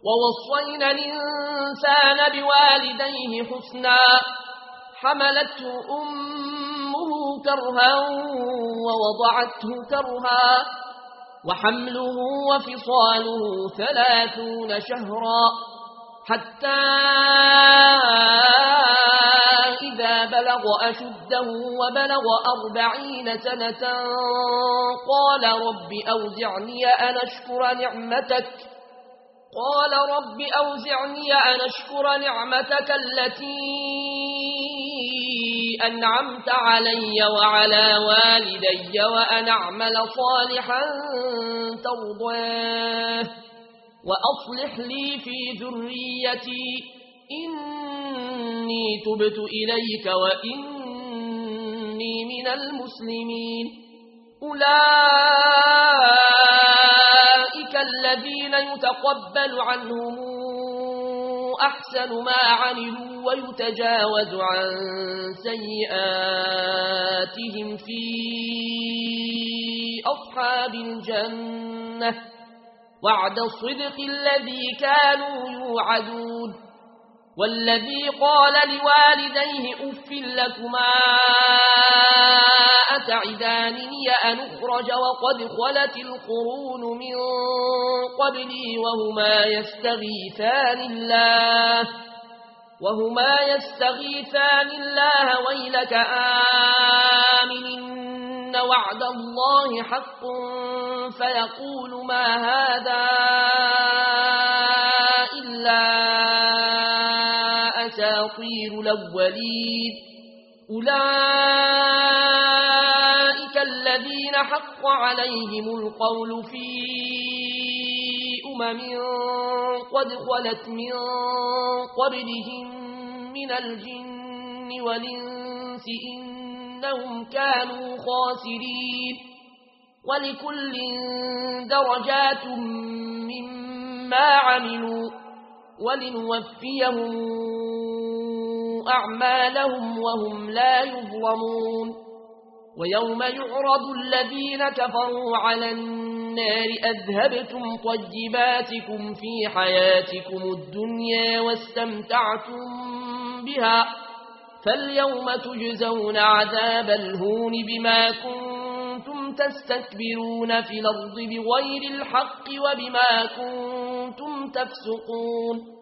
ووصينا الإنسان بوالديه حسنا حملته أمه كرها ووضعته كرها وحمله وفصاله 30 شهرا حتى إذا بلغ أشده وبلغ 40 سنة قال رب أوزعني أن أشكر نعمتك التي أنعمت علي وعلى والدي وأن أعمل صالحا ترضاه وأصلح لي في ذريتي إني تبت إليك وإني من المسلمين أولئك الذين يتقبل عنهم أحسن ما عملوا ويتجاوز عن سيئاتهم في أصحاب الجنة وعد الصدق الذي كانوا يوعدون والذي قال لوالديه أف لكما أتعدانني أن أخرج وقد خلت القرون من قبلي وهما يستغيثان الله ويلك آمن وعد الله حق فيقول ما هذا إلا أساطير الأولين أولئك الذين حق عليهم القول في قد خلت من قبلهم من الجن والإنس إنهم كانوا خاسرين ولكل درجات مما عملوا ولنوفيهم أعمالهم وهم لا يظلمون ويوم يعرض الذين كفروا على النار أذهبتم طيباتكم في حياتكم الدنيا واستمتعتم بها فاليوم تجزون عذاب الهون بما كنتم تستكبرون في الأرض بغير الحق وبما كنتم تفسقون